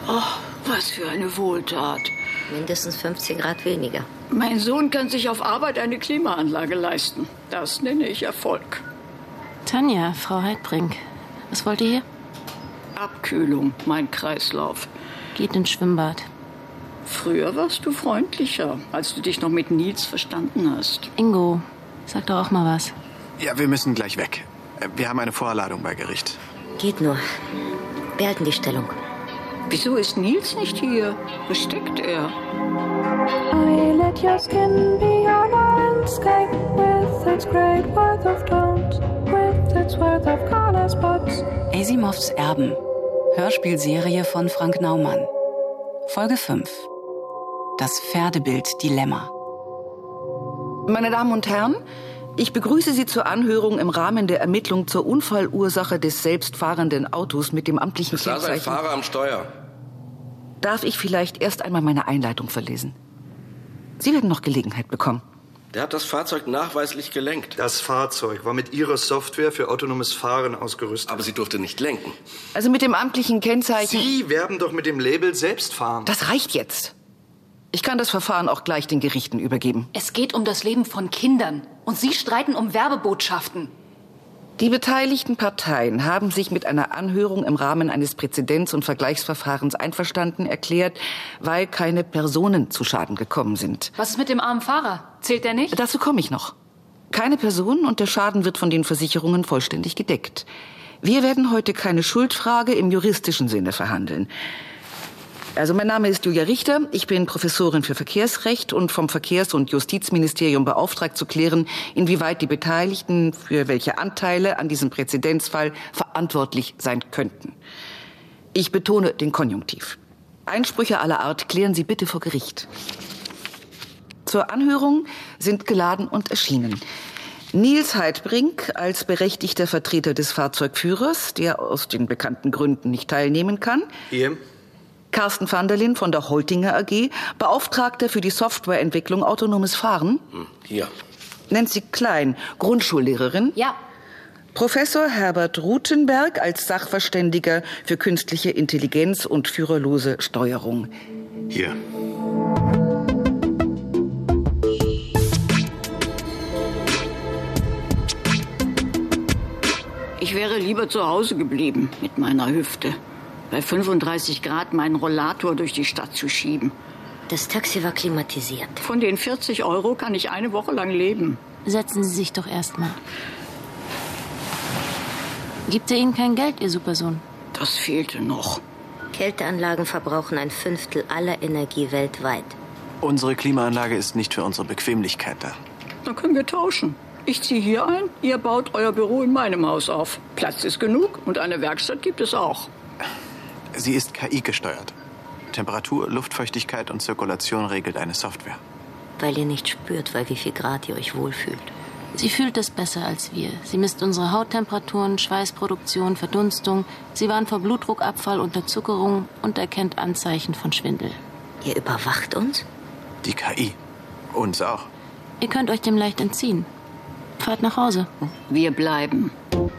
Oh, was für eine Wohltat. Mindestens 15 Grad weniger. Mein Sohn kann sich auf Arbeit eine Klimaanlage leisten. Das nenne ich Erfolg. Tanja, Frau Heidbrink. Was wollt ihr hier? Abkühlung, mein Kreislauf. Geht ins Schwimmbad. Früher warst du freundlicher, als du dich noch mit Nils verstanden hast. Ingo, sag doch auch mal was. Ja, wir müssen gleich weg. Wir haben eine Vorladung bei Gericht. Geht nur. Wir halten die Stellung. Wieso ist Nils nicht hier? Wo steckt er? I let your skin be your landscape with its great worth of tones, with its worth of color spots. Asimovs Erben. Hörspielserie von Frank Naumann. Folge 5. Das Pferdebild-Dilemma. Meine Damen und Herren, ich begrüße Sie zur Anhörung im Rahmen der Ermittlung zur Unfallursache des selbstfahrenden Autos mit dem amtlichen Kennzeichen. Es saß ein Fahrer am Steuer. Darf ich vielleicht erst einmal meine Einleitung verlesen? Sie werden noch Gelegenheit bekommen. Der hat das Fahrzeug nachweislich gelenkt. Das Fahrzeug war mit Ihrer Software für autonomes Fahren ausgerüstet. Aber sie durfte nicht lenken. Also mit dem amtlichen Kennzeichen... Sie werben doch mit dem Label Selbstfahren. Das reicht jetzt. Ich kann das Verfahren auch gleich den Gerichten übergeben. Es geht um das Leben von Kindern. Und Sie streiten um Werbebotschaften. Die beteiligten Parteien haben sich mit einer Anhörung im Rahmen eines Präzedenzs- und Vergleichsverfahrens einverstanden erklärt, weil keine Personen zu Schaden gekommen sind. Was ist mit dem armen Fahrer? Zählt der nicht? Dazu komme ich noch. Keine Personen und der Schaden wird von den Versicherungen vollständig gedeckt. Wir werden heute keine Schuldfrage im juristischen Sinne verhandeln. Also mein Name ist Julia Richter, ich bin Professorin für Verkehrsrecht und vom Verkehrs- und Justizministerium beauftragt zu klären, inwieweit die Beteiligten für welche Anteile an diesem Präzedenzfall verantwortlich sein könnten. Ich betone den Konjunktiv. Einsprüche aller Art klären Sie bitte vor Gericht. Zur Anhörung sind geladen und erschienen Nils Heidbrink als berechtigter Vertreter des Fahrzeugführers, der aus den bekannten Gründen nicht teilnehmen kann. Hier. Carsten van der Linn von der Holtinger AG, Beauftragter für die Softwareentwicklung Autonomes Fahren. Hier. Nancy Klein, Grundschullehrerin. Ja. Professor Herbert Rutenberg als Sachverständiger für künstliche Intelligenz und führerlose Steuerung. Hier. Ich wäre lieber zu Hause geblieben mit meiner Hüfte. Bei 35 Grad meinen Rollator durch die Stadt zu schieben. Das Taxi war klimatisiert. Von den 40 € kann ich eine Woche lang leben. Setzen Sie sich doch erst mal. Gibt er Ihnen kein Geld, Ihr Supersohn? Das fehlte noch. Kälteanlagen verbrauchen 1/5 aller Energie weltweit. Unsere Klimaanlage ist nicht für unsere Bequemlichkeit da. Dann können wir tauschen. Ich ziehe hier ein, ihr baut euer Büro in meinem Haus auf. Platz ist genug und eine Werkstatt gibt es auch. Sie ist KI-gesteuert. Temperatur, Luftfeuchtigkeit und Zirkulation regelt eine Software. Weil ihr nicht spürt, bei wie viel Grad ihr euch wohlfühlt. Sie fühlt es besser als wir. Sie misst unsere Hauttemperaturen, Schweißproduktion, Verdunstung. Sie warnt vor Blutdruckabfall, Unterzuckerung und erkennt Anzeichen von Schwindel. Ihr überwacht uns? Die KI. Uns auch. Ihr könnt euch dem leicht entziehen. Fahrt nach Hause. Wir bleiben.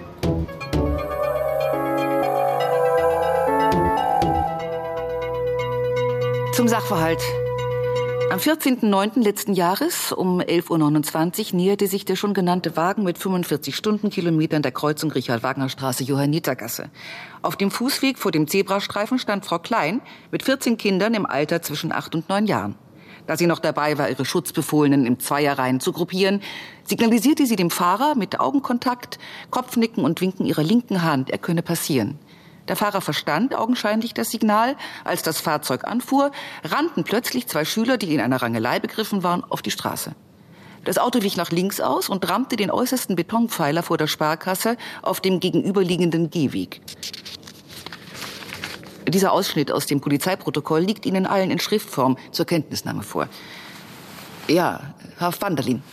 Zum Sachverhalt. Am 14.09. letzten Jahres um 11:29 Uhr näherte sich der schon genannte Wagen mit 45 Stundenkilometern der Kreuzung Richard-Wagner-Straße, Johannitergasse. Auf dem Fußweg vor dem Zebrastreifen stand Frau Klein mit 14 Kindern im Alter zwischen 8 und 9 Jahren. Da sie noch dabei war, ihre Schutzbefohlenen in Zweierreihen zu gruppieren, signalisierte sie dem Fahrer mit Augenkontakt, Kopfnicken und Winken ihrer linken Hand, er könne passieren. Der Fahrer verstand augenscheinlich das Signal. Als das Fahrzeug anfuhr, rannten plötzlich 2 Schüler, die in einer Rangelei begriffen waren, auf die Straße. Das Auto wich nach links aus und rammte den äußersten Betonpfeiler vor der Sparkasse auf dem gegenüberliegenden Gehweg. Dieser Ausschnitt aus dem Polizeiprotokoll liegt Ihnen allen in Schriftform zur Kenntnisnahme vor. Ja, Herr van der Linn.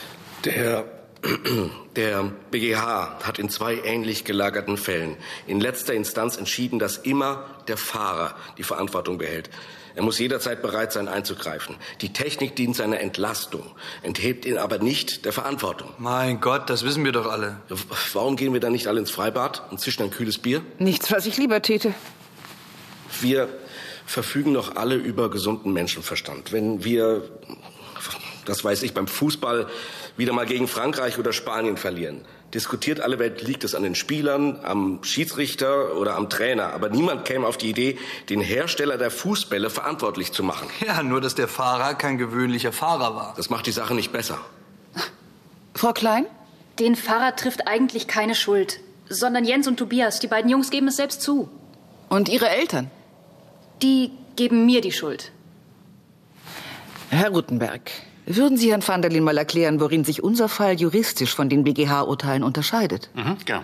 Der BGH hat in 2 ähnlich gelagerten Fällen in letzter Instanz entschieden, dass immer der Fahrer die Verantwortung behält. Er muss jederzeit bereit sein, einzugreifen. Die Technik dient seiner Entlastung, enthebt ihn aber nicht der Verantwortung. Mein Gott, das wissen wir doch alle. Warum gehen wir dann nicht alle ins Freibad und zischen ein kühles Bier? Nichts, was ich lieber täte. Wir verfügen doch alle über gesunden Menschenverstand. Wenn wir, das weiß ich, beim Fußball wieder mal gegen Frankreich oder Spanien verlieren, diskutiert alle Welt, liegt es an den Spielern, am Schiedsrichter oder am Trainer. Aber niemand käme auf die Idee, den Hersteller der Fußbälle verantwortlich zu machen. Ja, nur dass der Fahrer kein gewöhnlicher Fahrer war. Das macht die Sache nicht besser. Frau Klein? Den Fahrer trifft eigentlich keine Schuld, sondern Jens und Tobias. Die beiden Jungs geben es selbst zu. Und Ihre Eltern? Die geben mir die Schuld. Herr Ruttenberg, würden Sie Herrn van der Linde mal erklären, worin sich unser Fall juristisch von den BGH-Urteilen unterscheidet? Gern.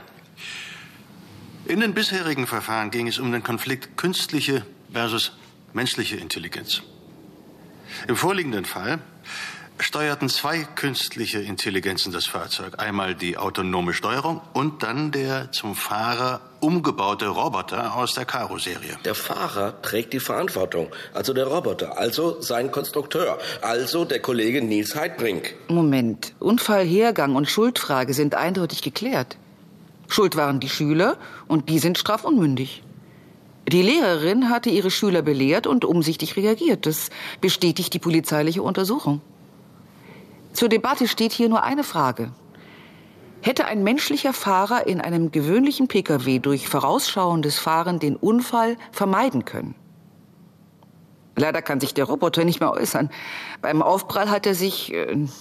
In den bisherigen Verfahren ging es um den Konflikt künstliche versus menschliche Intelligenz. Im vorliegenden Fall steuerten zwei künstliche Intelligenzen das Fahrzeug. Einmal die autonome Steuerung und dann der zum Fahrer umgebaute Roboter aus der Karo-Serie. Der Fahrer trägt die Verantwortung, also der Roboter, also sein Konstrukteur, also der Kollege Nils Heidbrink. Moment, Unfallhergang und Schuldfrage sind eindeutig geklärt. Schuld waren die Schüler und die sind strafunmündig. Die Lehrerin hatte ihre Schüler belehrt und umsichtig reagiert. Das bestätigt die polizeiliche Untersuchung. Zur Debatte steht hier nur eine Frage. Hätte ein menschlicher Fahrer in einem gewöhnlichen Pkw durch vorausschauendes Fahren den Unfall vermeiden können? Leider kann sich der Roboter nicht mehr äußern. Beim Aufprall hat er sich,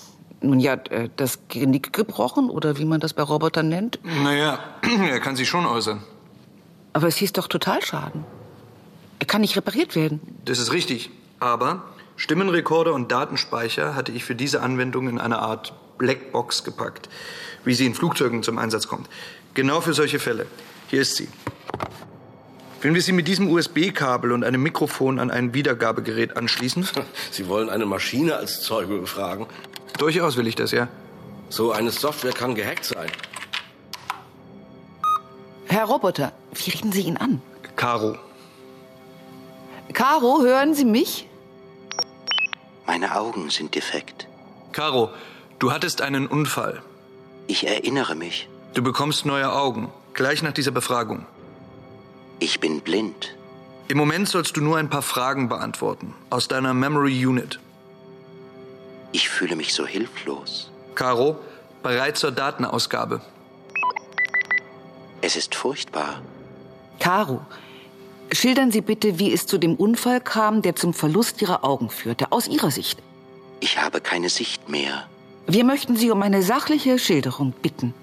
das Genick gebrochen oder wie man das bei Robotern nennt. Naja, er kann sich schon äußern. Aber es hieß doch Totalschaden. Er kann nicht repariert werden. Das ist richtig, aber Stimmenrekorder und Datenspeicher hatte ich für diese Anwendung in eine Art Blackbox gepackt, wie sie in Flugzeugen zum Einsatz kommt. Genau für solche Fälle. Hier ist sie. Wenn wir sie mit diesem USB-Kabel und einem Mikrofon an ein Wiedergabegerät anschließen... Sie wollen eine Maschine als Zeuge befragen? Durchaus will ich das, ja. So eine Software kann gehackt sein. Herr Roboter, wie reden Sie ihn an? Caro. Caro, hören Sie mich? Meine Augen sind defekt. Caro, du hattest einen Unfall. Ich erinnere mich. Du bekommst neue Augen, gleich nach dieser Befragung. Ich bin blind. Im Moment sollst du nur ein paar Fragen beantworten, aus deiner Memory Unit. Ich fühle mich so hilflos. Caro, bereit zur Datenausgabe. Es ist furchtbar. Caro, schildern Sie bitte, wie es zu dem Unfall kam, der zum Verlust Ihrer Augen führte, aus Ihrer Sicht. Ich habe keine Sicht mehr. Wir möchten Sie um eine sachliche Schilderung bitten.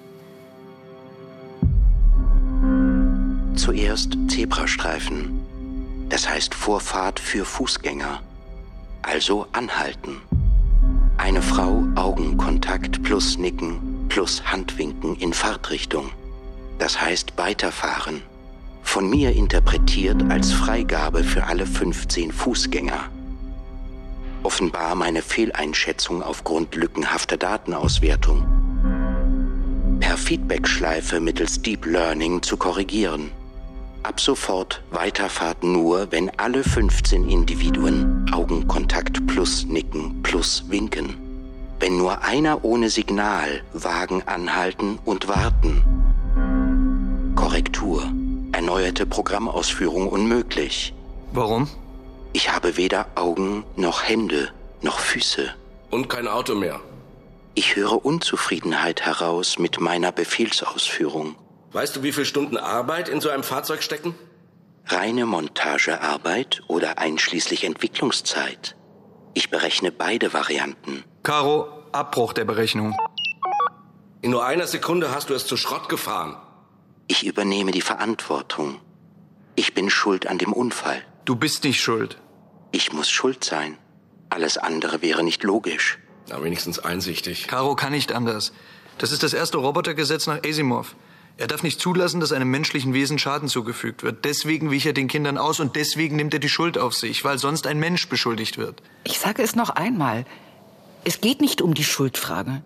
Zuerst Zebrastreifen. Das heißt Vorfahrt für Fußgänger. Also anhalten. Eine Frau, Augenkontakt plus Nicken plus Handwinken in Fahrtrichtung. Das heißt weiterfahren. Von mir interpretiert als Freigabe für alle 15 Fußgänger. Offenbar meine Fehleinschätzung aufgrund lückenhafter Datenauswertung. Per Feedbackschleife mittels Deep Learning zu korrigieren. Ab sofort Weiterfahrt nur, wenn alle 15 Individuen Augenkontakt plus Nicken plus Winken. Wenn nur einer ohne Signal, Wagen anhalten und warten. Korrektur. Erneuerte Programmausführung unmöglich. Warum? Ich habe weder Augen noch Hände noch Füße. Und kein Auto mehr. Ich höre Unzufriedenheit heraus mit meiner Befehlsausführung. Weißt du, wie viele Stunden Arbeit in so einem Fahrzeug stecken? Reine Montagearbeit oder einschließlich Entwicklungszeit? Ich berechne beide Varianten. Caro, Abbruch der Berechnung. In nur einer Sekunde hast du es zu Schrott gefahren. Ich übernehme die Verantwortung. Ich bin schuld an dem Unfall. Du bist nicht schuld. Ich muss schuld sein. Alles andere wäre nicht logisch. Na, wenigstens einsichtig. Caro kann nicht anders. Das ist das erste Robotergesetz nach Asimov. Er darf nicht zulassen, dass einem menschlichen Wesen Schaden zugefügt wird. Deswegen wich er den Kindern aus und deswegen nimmt er die Schuld auf sich, weil sonst ein Mensch beschuldigt wird. Ich sage es noch einmal. Es geht nicht um die Schuldfrage.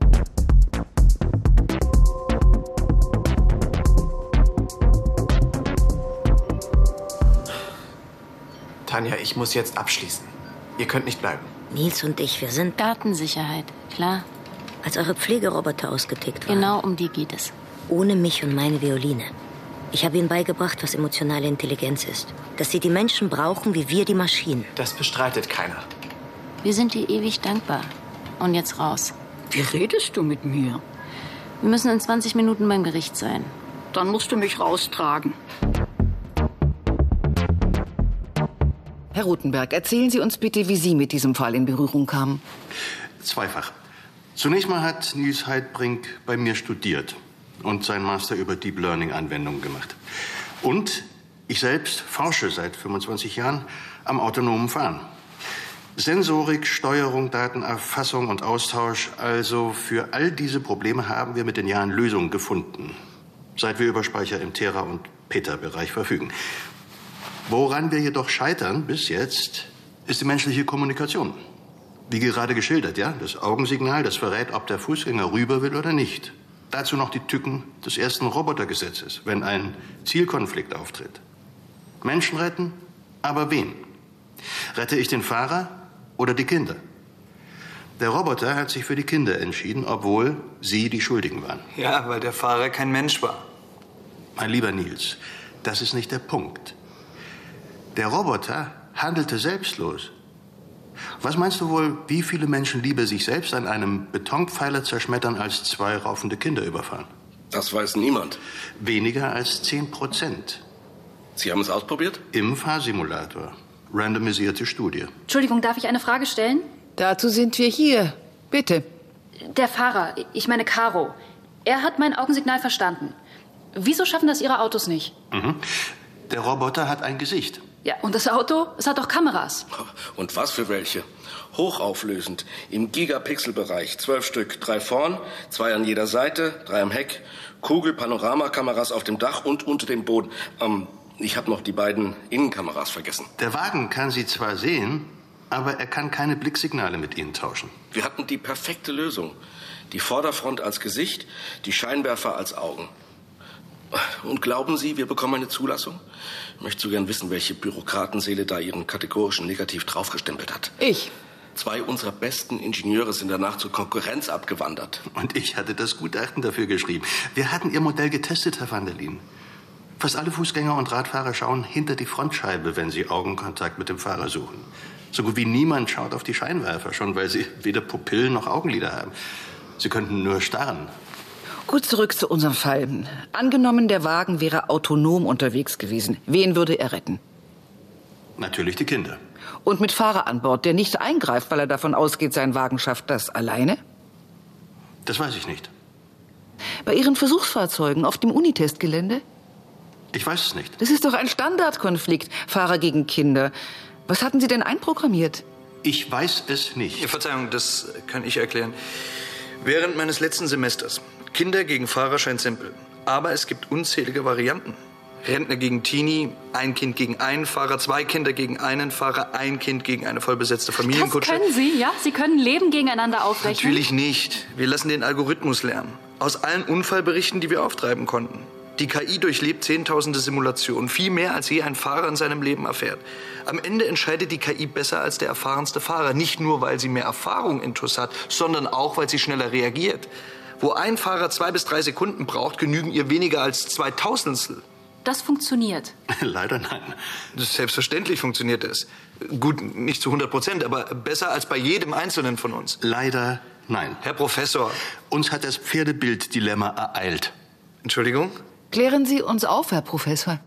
Tanja, ich muss jetzt abschließen. Ihr könnt nicht bleiben. Nils und ich, wir sind Datensicherheit, klar. als eure Pflegeroboter ausgetickt waren. Genau um die geht es. Ohne mich und meine Violine. Ich habe ihnen beigebracht, was emotionale Intelligenz ist. Dass sie die Menschen brauchen, wie wir die Maschinen. Das bestreitet keiner. Wir sind dir ewig dankbar. Und jetzt raus. Wie redest du mit mir? Wir müssen in 20 Minuten beim Gericht sein. Dann musst du mich raustragen. Herr Rothenberg, erzählen Sie uns bitte, wie Sie mit diesem Fall in Berührung kamen. Zweifach. Zunächst mal hat Nils Heidbrink bei mir studiert und seinen Master über Deep Learning Anwendungen gemacht. Und ich selbst forsche seit 25 Jahren am autonomen Fahren. Sensorik, Steuerung, Datenerfassung und Austausch, also für all diese Probleme haben wir mit den Jahren Lösungen gefunden, seit wir über Speicher im Tera- und Peta-Bereich verfügen. Woran wir jedoch scheitern bis jetzt, ist die menschliche Kommunikation. Wie gerade geschildert, ja? Das Augensignal, das verrät, ob der Fußgänger rüber will oder nicht. Dazu noch die Tücken des ersten Robotergesetzes, wenn ein Zielkonflikt auftritt. Menschen retten, aber wen? Rette ich den Fahrer oder die Kinder? Der Roboter hat sich für die Kinder entschieden, obwohl sie die Schuldigen waren. Ja, weil der Fahrer kein Mensch war. Mein lieber Nils, das ist nicht der Punkt. Der Roboter handelte selbstlos. Was meinst du wohl, wie viele Menschen lieber sich selbst an einem Betonpfeiler zerschmettern, als 2 raufende Kinder überfahren? Das weiß niemand. Weniger als 10%. Sie haben es ausprobiert? Im Fahrsimulator. Randomisierte Studie. Entschuldigung, darf ich eine Frage stellen? Dazu sind wir hier. Bitte. Der Fahrer, ich meine Caro, er hat mein Augensignal verstanden. Wieso schaffen das Ihre Autos nicht? Der Roboter hat ein Gesicht. Ja, und das Auto? Es hat doch Kameras. Und was für welche? Hochauflösend, im Gigapixelbereich. 12 Stück, 3 vorn, 2 an jeder Seite, 3 am Heck, Kugel-Panoramakameras auf dem Dach und unter dem Boden. Ich habe noch die beiden Innenkameras vergessen. Der Wagen kann sie zwar sehen, aber er kann keine Blicksignale mit ihnen tauschen. Wir hatten die perfekte Lösung. Die Vorderfront als Gesicht, die Scheinwerfer als Augen. Und glauben Sie, wir bekommen eine Zulassung? Ich möchte so gern wissen, welche Bürokratenseele da ihren kategorischen Negativ draufgestempelt hat. Ich. 2 unserer besten Ingenieure sind danach zur Konkurrenz abgewandert. Und ich hatte das Gutachten dafür geschrieben. Wir hatten Ihr Modell getestet, Herr van der Lien. Fast alle Fußgänger und Radfahrer schauen hinter die Frontscheibe, wenn sie Augenkontakt mit dem Fahrer suchen. So gut wie niemand schaut auf die Scheinwerfer, schon weil sie weder Pupillen noch Augenlider haben. Sie könnten nur starren. Gut, zurück zu unserem Fall. Angenommen, der Wagen wäre autonom unterwegs gewesen. Wen würde er retten? Natürlich die Kinder. Und mit Fahrer an Bord, der nicht eingreift, weil er davon ausgeht, sein Wagen schafft das alleine? Das weiß ich nicht. Bei Ihren Versuchsfahrzeugen auf dem Unitestgelände? Ich weiß es nicht. Das ist doch ein Standardkonflikt, Fahrer gegen Kinder. Was hatten Sie denn einprogrammiert? Ich weiß es nicht. Verzeihung, das kann ich erklären. Während meines letzten Semesters. Kinder gegen Fahrer scheint simpel. Aber es gibt unzählige Varianten. Rentner gegen Teenie, ein Kind gegen einen Fahrer, 2 Kinder gegen einen Fahrer, ein Kind gegen eine vollbesetzte Familienkutsche. Das können Sie, ja? Sie können Leben gegeneinander aufrechnen? Natürlich nicht. Wir lassen den Algorithmus lernen. Aus allen Unfallberichten, die wir auftreiben konnten. Die KI durchlebt Zehntausende Simulationen, viel mehr als je ein Fahrer in seinem Leben erfährt. Am Ende entscheidet die KI besser als der erfahrenste Fahrer. Nicht nur, weil sie mehr Erfahrung intus hat, sondern auch, weil sie schneller reagiert. Wo ein Fahrer 2 bis 3 Sekunden braucht, genügen ihr weniger als 2/1000. Das funktioniert. Leider nein. Selbstverständlich funktioniert es. Gut, nicht zu 100%, aber besser als bei jedem Einzelnen von uns. Leider nein. Herr Professor. Uns hat das Pferdebild-Dilemma ereilt. Entschuldigung? Klären Sie uns auf, Herr Professor.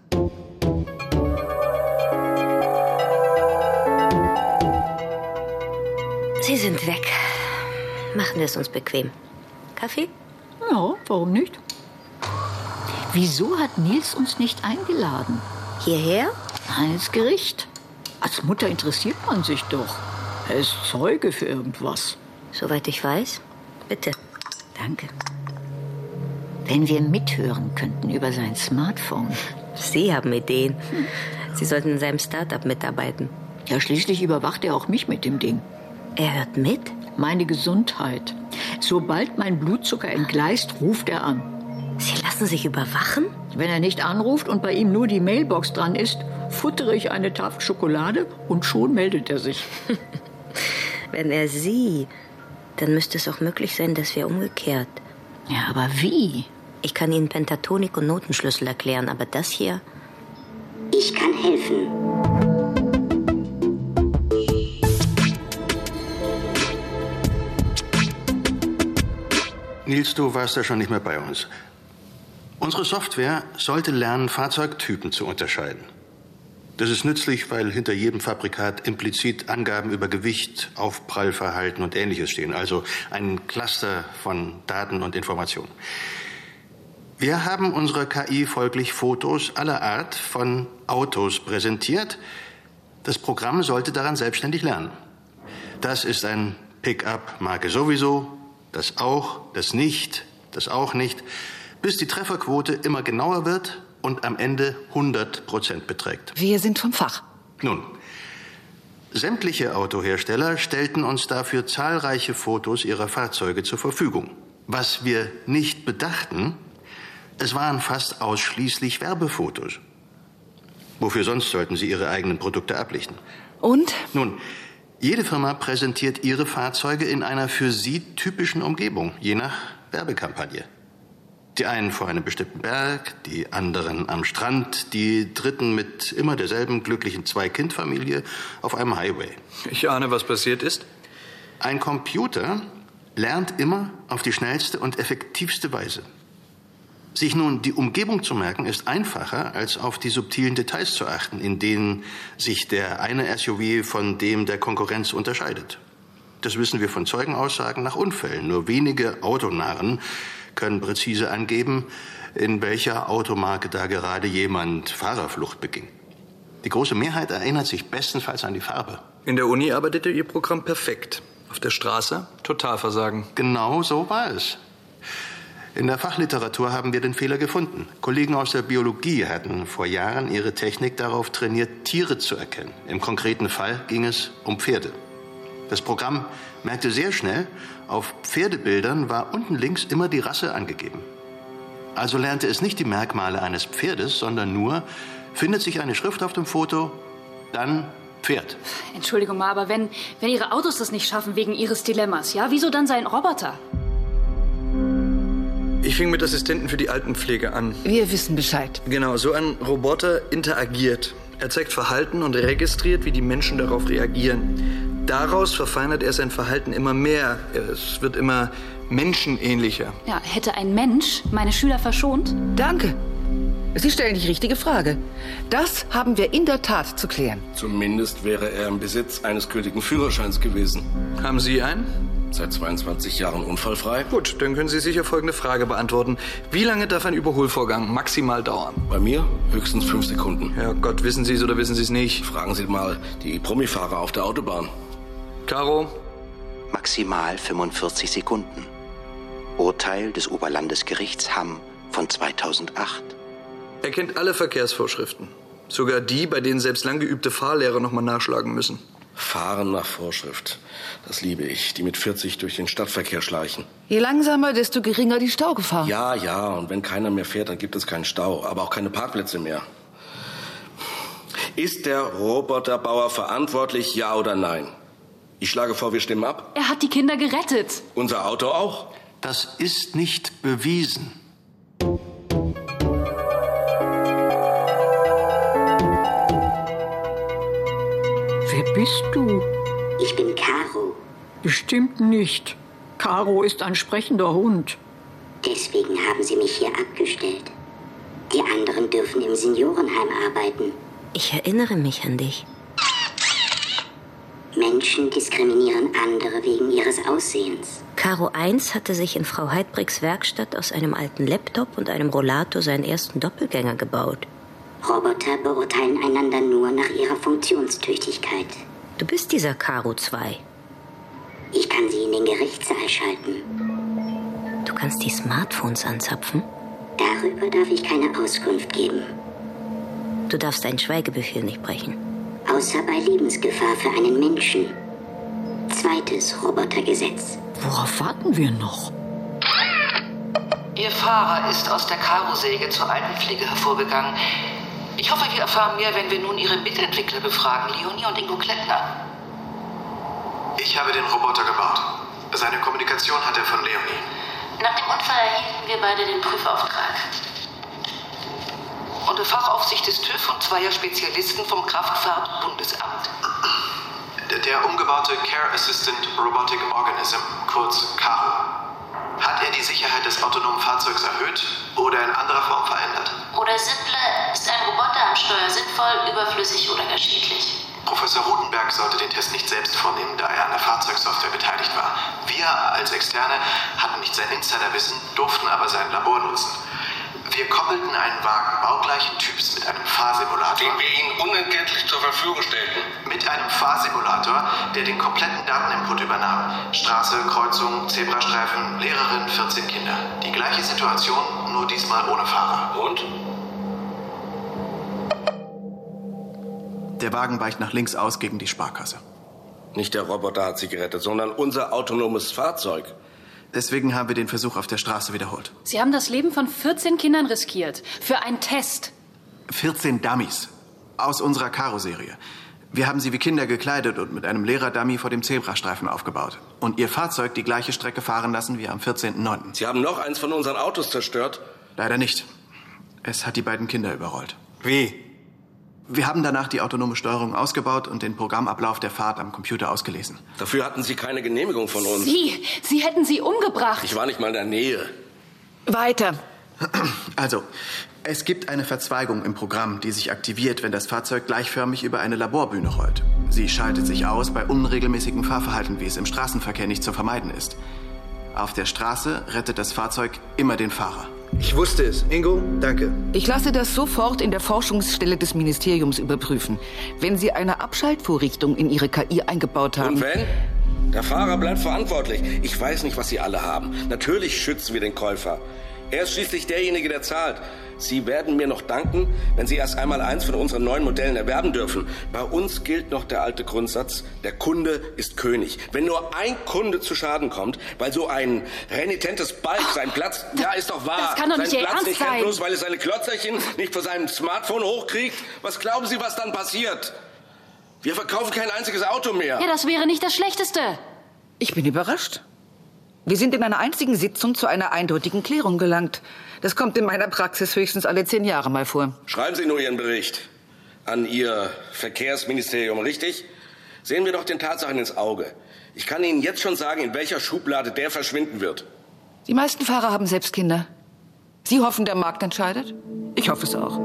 Sie sind weg. Machen wir es uns bequem. Kaffee? Ja, warum nicht? Wieso hat Nils uns nicht eingeladen? Hierher? Nein, ins Gericht. Als Mutter interessiert man sich doch. Er ist Zeuge für irgendwas. Soweit ich weiß. Bitte. Danke. Wenn wir mithören könnten über sein Smartphone. Sie haben Ideen. Sie sollten in seinem Start-up mitarbeiten. Ja, schließlich überwacht er auch mich mit dem Ding. Er hört mit? Meine Gesundheit. Sobald mein Blutzucker entgleist, ruft er an. Sie lassen sich überwachen? Wenn er nicht anruft und bei ihm nur die Mailbox dran ist, futtere ich eine Tafel Schokolade und schon meldet er sich. Wenn er Sie, dann müsste es auch möglich sein, dass wir umgekehrt. Ja, aber wie? Ich kann Ihnen Pentatonik und Notenschlüssel erklären, aber das hier... Ich kann helfen. Nils, du warst ja schon nicht mehr bei uns. Unsere Software sollte lernen, Fahrzeugtypen zu unterscheiden. Das ist nützlich, weil hinter jedem Fabrikat implizit Angaben über Gewicht, Aufprallverhalten und Ähnliches stehen. Also ein Cluster von Daten und Informationen. Wir haben unserer KI folglich Fotos aller Art von Autos präsentiert. Das Programm sollte daran selbstständig lernen. Das ist ein Pick-up-Marke sowieso, das auch, das nicht, das auch nicht, bis die Trefferquote immer genauer wird und am Ende 100% beträgt. Wir sind vom Fach. Nun, sämtliche Autohersteller stellten uns dafür zahlreiche Fotos ihrer Fahrzeuge zur Verfügung. Was wir nicht bedachten, es waren fast ausschließlich Werbefotos. Wofür sonst sollten sie ihre eigenen Produkte ablichten? Und? Nun, jede Firma präsentiert ihre Fahrzeuge in einer für sie typischen Umgebung, je nach Werbekampagne. Die einen vor einem bestimmten Berg, die anderen am Strand, die dritten mit immer derselben glücklichen Zwei-Kind-Familie auf einem Highway. Ich ahne, was passiert ist. Ein Computer lernt immer auf die schnellste und effektivste Weise. Sich nun die Umgebung zu merken, ist einfacher, als auf die subtilen Details zu achten, in denen sich der eine SUV von dem der Konkurrenz unterscheidet. Das wissen wir von Zeugenaussagen nach Unfällen. Nur wenige Autonarren können präzise angeben, in welcher Automarke da gerade jemand Fahrerflucht beging. Die große Mehrheit erinnert sich bestenfalls an die Farbe. In der Uni arbeitete Ihr Programm perfekt. Auf der Straße Totalversagen. Genau so war es. In der Fachliteratur haben wir den Fehler gefunden. Kollegen aus der Biologie hatten vor Jahren ihre Technik darauf trainiert, Tiere zu erkennen. Im konkreten Fall ging es um Pferde. Das Programm merkte sehr schnell, auf Pferdebildern war unten links immer die Rasse angegeben. Also lernte es nicht die Merkmale eines Pferdes, sondern nur, findet sich eine Schrift auf dem Foto, dann Pferd. Entschuldigung mal, aber wenn Ihre Autos das nicht schaffen wegen Ihres Dilemmas, ja, wieso dann sein Roboter? Ich fing mit Assistenten für die Altenpflege an. Wir wissen Bescheid. Genau, so ein Roboter interagiert. Er zeigt Verhalten und registriert, wie die Menschen darauf reagieren. Daraus verfeinert er sein Verhalten immer mehr. Es wird immer menschenähnlicher. Ja, hätte ein Mensch meine Schüler verschont? Danke. Sie stellen die richtige Frage. Das haben wir in der Tat zu klären. Zumindest wäre er im Besitz eines gültigen Führerscheins gewesen. Haben Sie einen? Seit 22 Jahren unfallfrei. Gut, dann können Sie sicher folgende Frage beantworten. Wie lange darf ein Überholvorgang maximal dauern? Bei mir höchstens 5 Sekunden. Ja Gott, wissen Sie es oder wissen Sie es nicht? Fragen Sie mal die Promifahrer auf der Autobahn. Caro? Maximal 45 Sekunden. Urteil des Oberlandesgerichts Hamm von 2008. Er kennt alle Verkehrsvorschriften. Sogar die, bei denen selbst lang geübte Fahrlehrer nochmal nachschlagen müssen. Fahren nach Vorschrift. Das liebe ich, die mit 40 durch den Stadtverkehr schleichen. Je langsamer, desto geringer die Staugefahr. Ja, und wenn keiner mehr fährt, dann gibt es keinen Stau, aber auch keine Parkplätze mehr. Ist der Roboterbauer verantwortlich, ja oder nein? Ich schlage vor, wir stimmen ab. Er hat die Kinder gerettet. Unser Auto auch. Das ist nicht bewiesen. Wer bist du? Ich bin Caro. Bestimmt nicht. Caro ist ein sprechender Hund. Deswegen haben sie mich hier abgestellt. Die anderen dürfen im Seniorenheim arbeiten. Ich erinnere mich an dich. Menschen diskriminieren andere wegen ihres Aussehens. Caro 1 hatte sich in Frau Heidbricks Werkstatt aus einem alten Laptop und einem Rollator seinen ersten Doppelgänger gebaut. Roboter beurteilen einander nur nach ihrer Funktionstüchtigkeit. Du bist dieser Caro 2. Ich kann sie in den Gerichtssaal schalten. Du kannst die Smartphones anzapfen? Darüber darf ich keine Auskunft geben. Du darfst einen Schweigebefehl nicht brechen. Außer bei Lebensgefahr für einen Menschen. 2. Robotergesetz. Worauf warten wir noch? Ihr Fahrer ist aus der Karo-Säge zur Altenpflege hervorgegangen. Ich hoffe, wir erfahren mehr, wenn wir nun Ihre Mitentwickler befragen, Leonie und Ingo Klettner. Ich habe den Roboter gebaut. Seine Kommunikation hat er von Leonie. Nach dem Unfall erhielten wir beide den Prüfauftrag. Unter Fachaufsicht des TÜV und zweier Spezialisten vom Kraftfahrtbundesamt. Der umgebaute Care Assistant Robotic Organism, kurz CARO, hat er die Sicherheit des autonomen Fahrzeugs erhöht oder in anderer Form verändert? Oder simpler, ist ein Roboter am Steuer sinnvoll, überflüssig oder gar schädlich? Professor Rutenberg sollte den Test nicht selbst vornehmen, da er an der Fahrzeugsoftware beteiligt war. Wir als Externe hatten nicht sein Insiderwissen, durften aber sein Labor nutzen. Wir koppelten einen Wagen baugleichen Typs mit einem Fahrsimulator. Den wir Ihnen unentgeltlich zur Verfügung stellten. Mit einem Fahrsimulator, der den kompletten Dateninput übernahm. Straße, Kreuzung, Zebrastreifen, Lehrerin, 14 Kinder. Die gleiche Situation, nur diesmal ohne Fahrer. Und? Der Wagen weicht nach links aus gegen die Sparkasse. Nicht der Roboter hat sie gerettet, sondern unser autonomes Fahrzeug. Deswegen haben wir den Versuch auf der Straße wiederholt. Sie haben das Leben von 14 Kindern riskiert. Für einen Test. 14 Dummies. Aus unserer Karo-Serie. Wir haben sie wie Kinder gekleidet und mit einem Lehrer-Dummy vor dem Zebrastreifen aufgebaut. Und ihr Fahrzeug die gleiche Strecke fahren lassen wie am 14.09. Sie haben noch eins von unseren Autos zerstört? Leider nicht. Es hat die beiden Kinder überrollt. Wie? Wir haben danach die autonome Steuerung ausgebaut und den Programmablauf der Fahrt am Computer ausgelesen. Dafür hatten Sie keine Genehmigung von uns. Sie hätten sie umgebracht. Ich war nicht mal in der Nähe. Weiter. Also, es gibt eine Verzweigung im Programm, die sich aktiviert, wenn das Fahrzeug gleichförmig über eine Laborbühne rollt. Sie schaltet sich aus bei unregelmäßigem Fahrverhalten, wie es im Straßenverkehr nicht zu vermeiden ist. Auf der Straße rettet das Fahrzeug immer den Fahrer. Ich wusste es. Ingo, danke. Ich lasse das sofort in der Forschungsstelle des Ministeriums überprüfen. Wenn Sie eine Abschaltvorrichtung in Ihre KI eingebaut haben... Und wenn? Der Fahrer bleibt verantwortlich. Ich weiß nicht, was Sie alle haben. Natürlich schützen wir den Käufer. Er ist schließlich derjenige, der zahlt. Sie werden mir noch danken, wenn Sie erst einmal eins von unseren neuen Modellen erwerben dürfen. Bei uns gilt noch der alte Grundsatz, der Kunde ist König. Wenn nur ein Kunde zu Schaden kommt, weil so ein renitentes Balk seinen Platz... Ja, ist doch wahr. Das kann doch nicht Ihr Ernst nicht sein. Bloß weil es seine Klotzerchen nicht vor seinem Smartphone hochkriegt. Was glauben Sie, was dann passiert? Wir verkaufen kein einziges Auto mehr. Ja, das wäre nicht das Schlechteste. Ich bin überrascht. Wir sind in einer einzigen Sitzung zu einer eindeutigen Klärung gelangt. Das kommt in meiner Praxis höchstens alle 10 Jahre mal vor. Schreiben Sie nur Ihren Bericht an Ihr Verkehrsministerium, richtig? Sehen wir doch den Tatsachen ins Auge. Ich kann Ihnen jetzt schon sagen, in welcher Schublade der verschwinden wird. Die meisten Fahrer haben selbst Kinder. Sie hoffen, der Markt entscheidet? Ich hoffe es auch.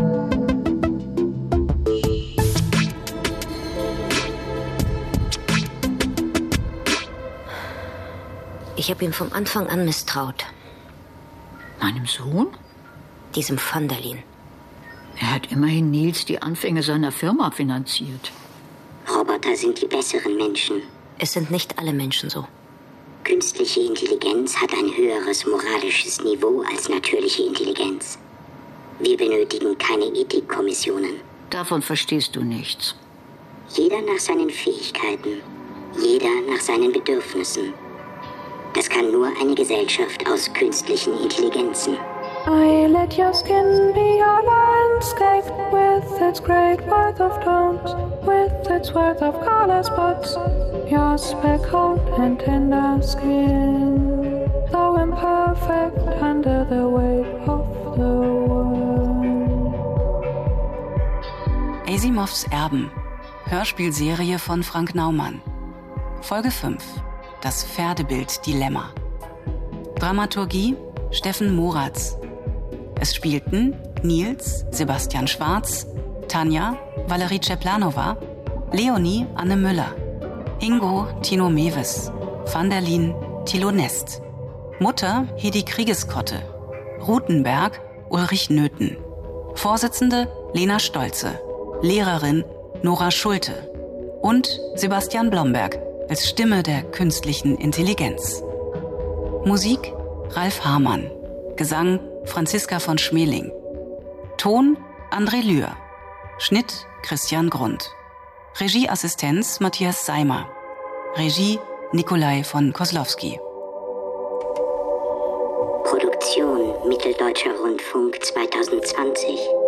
Ich habe ihm vom Anfang an misstraut. Meinem Sohn? Diesem Van der Lien. Er hat immerhin Nils die Anfänge seiner Firma finanziert. Roboter sind die besseren Menschen. Es sind nicht alle Menschen so. Künstliche Intelligenz hat ein höheres moralisches Niveau als natürliche Intelligenz. Wir benötigen keine Ethikkommissionen. Davon verstehst du nichts. Jeder nach seinen Fähigkeiten, jeder nach seinen Bedürfnissen. Das kann nur eine Gesellschaft aus künstlichen Intelligenzen. I let your skin be your landscape with its great worth of tones, with its worth of color spots, your speckled and tender skin, though imperfect under the weight of the world. Asimovs Erben. Hörspielserie von Frank Naumann. Folge 5. Das Pferdebild-Dilemma. Dramaturgie Steffen Moratz. Es spielten Nils Sebastian Schwarz, Tanja Valerie Ceplanova, Leonie Anne Müller, Ingo Tino Mewes, Van der Lien Thilo Nest, Mutter Hedi Kriegeskotte, Rutenberg Ulrich Nöthen, Vorsitzende Lena Stolze, Lehrerin Nora Schulte und Sebastian Blomberg als Stimme der künstlichen Intelligenz. Musik Ralf Hamann, Gesang Franziska von Schmeling, Ton André Lühr, Schnitt Christian Grund, Regieassistenz Matthias Seimer, Regie Nikolai von Koslowski. Produktion Mitteldeutscher Rundfunk 2020.